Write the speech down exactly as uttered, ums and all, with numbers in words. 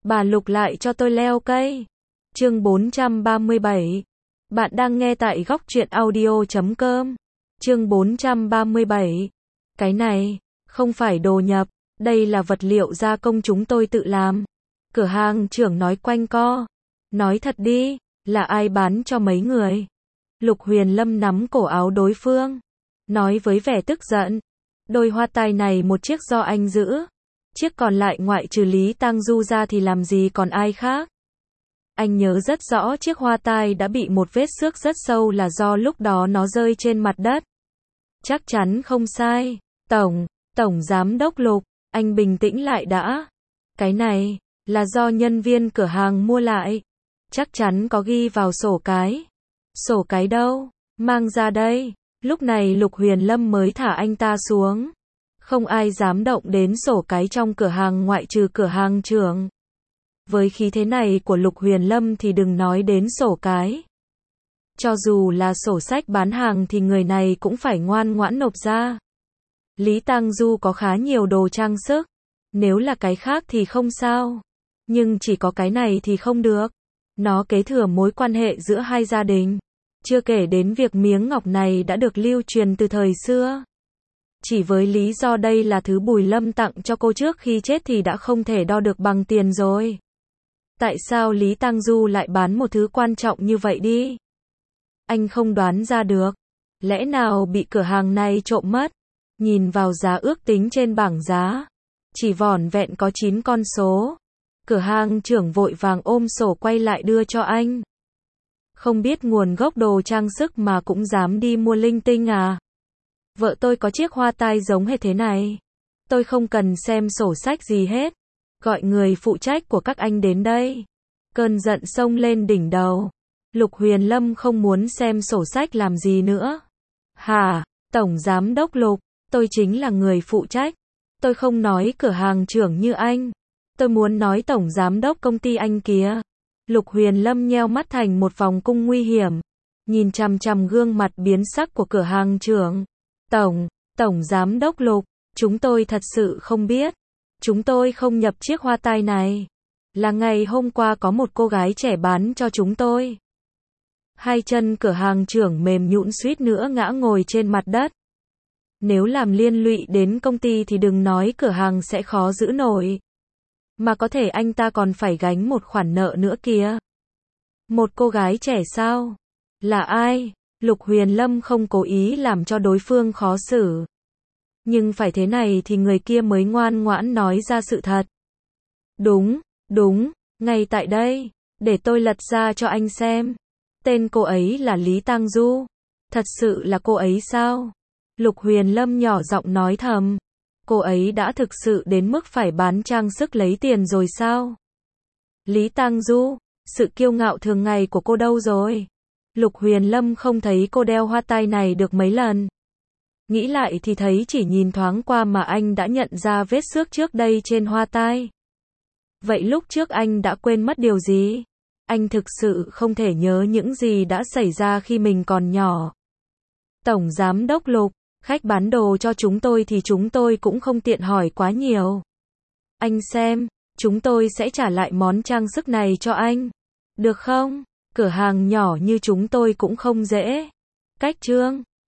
Bà Lục lại cho tôi leo cây. Chương bốn trăm ba mươi bảy. Bạn đang nghe tại góc truyện audio chấm com. Chương bốn trăm ba mươi bảy. Cái này, không phải đồ nhập, đây là vật liệu gia công chúng tôi tự làm. Cửa hàng trưởng nói quanh co. Nói thật đi, là ai bán cho mấy người? Lục Huyền Lâm nắm cổ áo đối phương, nói với vẻ tức giận. Đôi hoa tai này một chiếc do anh giữ. Chiếc còn lại ngoại trừ Lý Tang Du ra thì làm gì còn ai khác. Anh nhớ rất rõ chiếc hoa tai đã bị một vết xước rất sâu là do lúc đó nó rơi trên mặt đất. Chắc chắn không sai. Tổng, Tổng Giám đốc Lục, anh bình tĩnh lại đã. Cái này, là do nhân viên cửa hàng mua lại. Chắc chắn có ghi vào sổ cái. Sổ cái đâu? Mang ra đây. Lúc này Lục Huyền Lâm mới thả anh ta xuống. Không ai dám động đến sổ cái trong cửa hàng ngoại trừ cửa hàng trưởng. Với khí thế này của Lục Huyền Lâm thì đừng nói đến sổ cái. Cho dù là sổ sách bán hàng thì người này cũng phải ngoan ngoãn nộp ra. Lý Tang Du có khá nhiều đồ trang sức. Nếu là cái khác thì không sao. Nhưng chỉ có cái này thì không được. Nó kế thừa mối quan hệ giữa hai gia đình. Chưa kể đến việc miếng ngọc này đã được lưu truyền từ thời xưa. Chỉ với lý do đây là thứ Bùi Lâm tặng cho cô trước khi chết thì đã không thể đo được bằng tiền rồi. Tại sao Lý Tang Du lại bán một thứ quan trọng như vậy đi? Anh không đoán ra được. Lẽ nào bị cửa hàng này trộm mất? Nhìn vào giá ước tính trên bảng giá, chỉ vỏn vẹn có chín con số. Cửa hàng trưởng vội vàng ôm sổ quay lại đưa cho anh. Không biết nguồn gốc đồ trang sức mà cũng dám đi mua linh tinh à? Vợ tôi có chiếc hoa tai giống hệt thế này. Tôi không cần xem sổ sách gì hết. Gọi người phụ trách của các anh đến đây. Cơn giận xông lên đỉnh đầu. Lục Huyền Lâm không muốn xem sổ sách làm gì nữa. Hả, Tổng Giám đốc Lục, tôi chính là người phụ trách. Tôi không nói cửa hàng trưởng như anh. Tôi muốn nói Tổng Giám đốc công ty anh kìa. Lục Huyền Lâm nheo mắt thành một vòng cung nguy hiểm. Nhìn chằm chằm gương mặt biến sắc của cửa hàng trưởng. Tổng, Tổng Giám đốc Lục, chúng tôi thật sự không biết. Chúng tôi không nhập chiếc hoa tai này. Là ngày hôm qua có một cô gái trẻ bán cho chúng tôi. Hai chân cửa hàng trưởng mềm nhũn suýt nữa ngã ngồi trên mặt đất. Nếu làm liên lụy đến công ty thì đừng nói cửa hàng sẽ khó giữ nổi. Mà có thể anh ta còn phải gánh một khoản nợ nữa kìa. Một cô gái trẻ sao? Là ai? Lục Huyền Lâm không cố ý làm cho đối phương khó xử. Nhưng phải thế này thì người kia mới ngoan ngoãn nói ra sự thật. Đúng, đúng, ngay tại đây. Để tôi lật ra cho anh xem. Tên cô ấy là Lý Tang Du. Thật sự là cô ấy sao? Lục Huyền Lâm nhỏ giọng nói thầm. Cô ấy đã thực sự đến mức phải bán trang sức lấy tiền rồi sao? Lý Tang Du, sự kiêu ngạo thường ngày của cô đâu rồi? Lục Huyền Lâm không thấy cô đeo hoa tai này được mấy lần. Nghĩ lại thì thấy chỉ nhìn thoáng qua mà anh đã nhận ra vết xước trước đây trên hoa tai. Vậy lúc trước anh đã quên mất điều gì? Anh thực sự không thể nhớ những gì đã xảy ra khi mình còn nhỏ. Tổng Giám đốc Lục, khách bán đồ cho chúng tôi thì chúng tôi cũng không tiện hỏi quá nhiều. Anh xem, chúng tôi sẽ trả lại món trang sức này cho anh. Được không? Cửa hàng nhỏ như chúng tôi cũng không dễ. Cách trương,